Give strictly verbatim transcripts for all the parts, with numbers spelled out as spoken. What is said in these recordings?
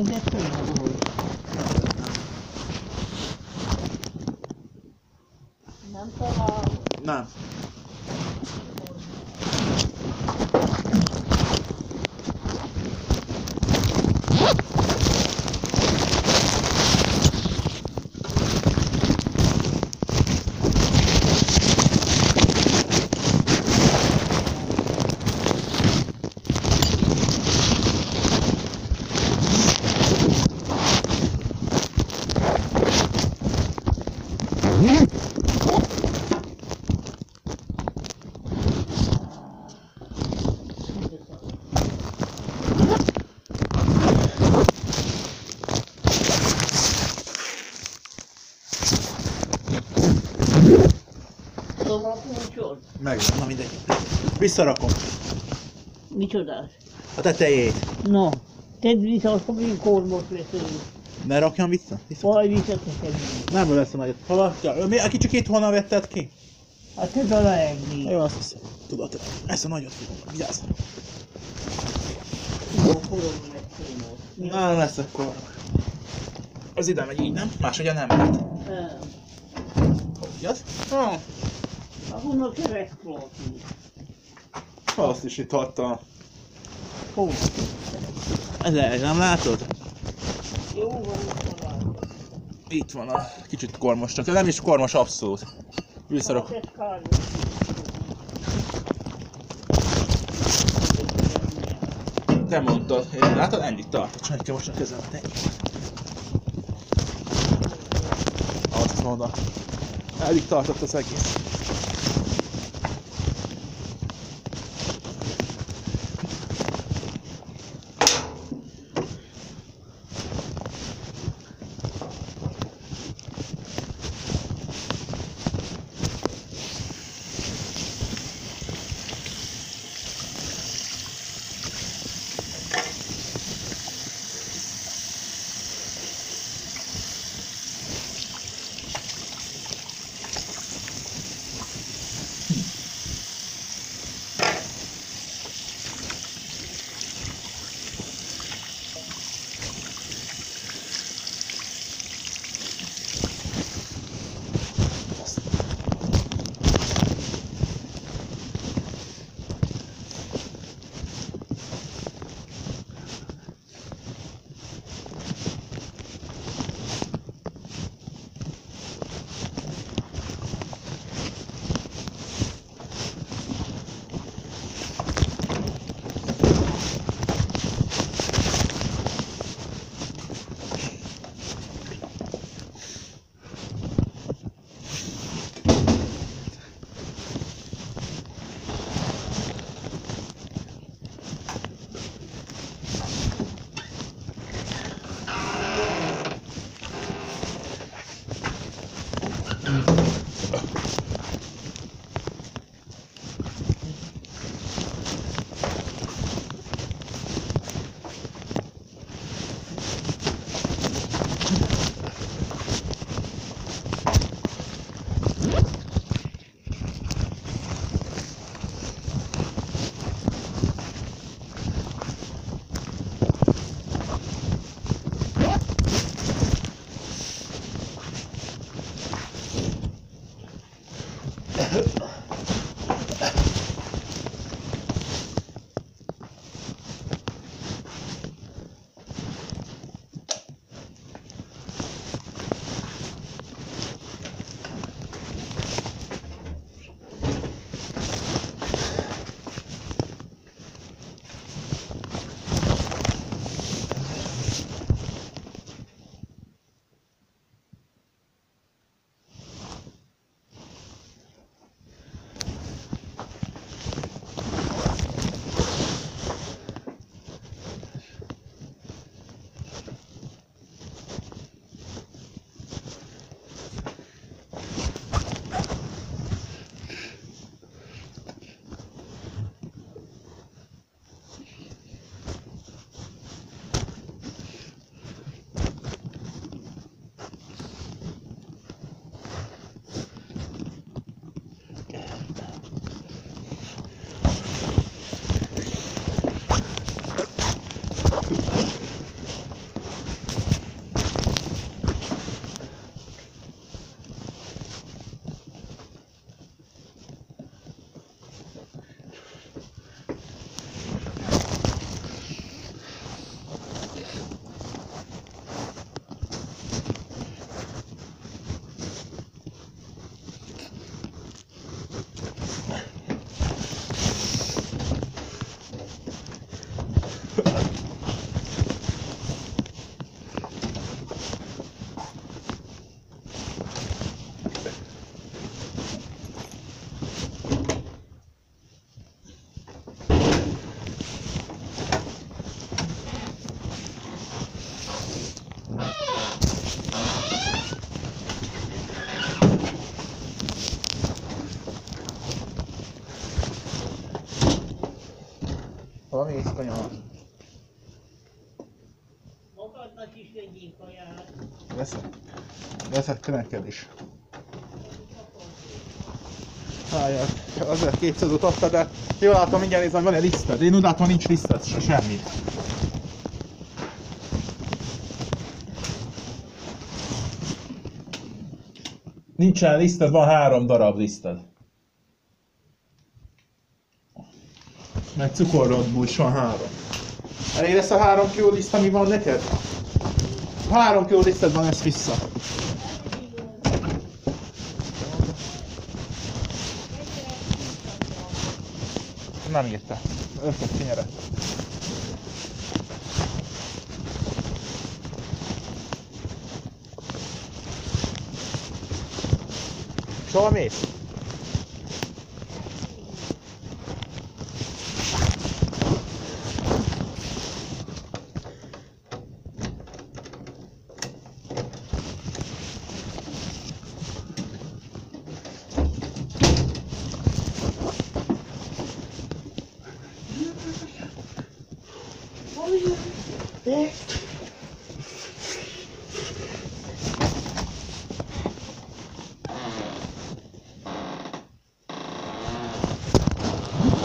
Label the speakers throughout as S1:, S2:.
S1: de csomagolj. Nem találom.
S2: Nem.
S1: Szóval kulcsod?
S2: Megvan, na mindegy. Visszarakom.
S1: Micsodás?
S2: A tetejét.
S1: No, tedd vissza, akkor még kormos lesz.
S2: Ne rakjam vissza? vissza.
S1: Vaj, visszateszem.
S2: Nem lesz a nagyot. Haladja. Mi, a kicsikét honnan vetted ki?
S1: Hát ez a legni.
S2: Jó, azt hiszem. Tudod, ezt a nagyot fogom. Vigyázz.
S1: Jó, forog meg kormos.
S2: Nem lesz akkor. Az ide megy így, nem? Máshogy nem lehet.
S1: Nem.
S2: Hogy az? Ah,
S1: Akkor a keresztplatú.
S2: azt is itt hagytam.
S1: Hol?
S2: Ez el, nem látod?
S1: Jó van, találom.
S2: Itt van a kicsit kormos, csak nem is kormos abszolút. Visszarak.
S1: Hát ez kár.
S2: Te mondtad, én látod, ennyit tart. Csak kell most a kezemet ennyi. Azt mondom. Eddig tartott az egész. Hova mész, kanyar?
S1: Magadnak is vegyél kaját.
S2: Veszek. Veszek neked is. Hájjel, azért kétszázat adta, de jól látom, mindjárt nézem, van-e liszted. Én úgy látom, nincs liszted, se semmi. Nincsen liszted, van három darab liszted. Meg cukorrodból is van három. Elég lesz a három kiló liszt, ami van neked? Három kiló liszted van, ezt vissza. Nem írta. Ötlet kenyeret. És hova mész?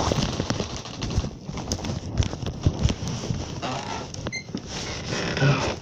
S2: Ugh.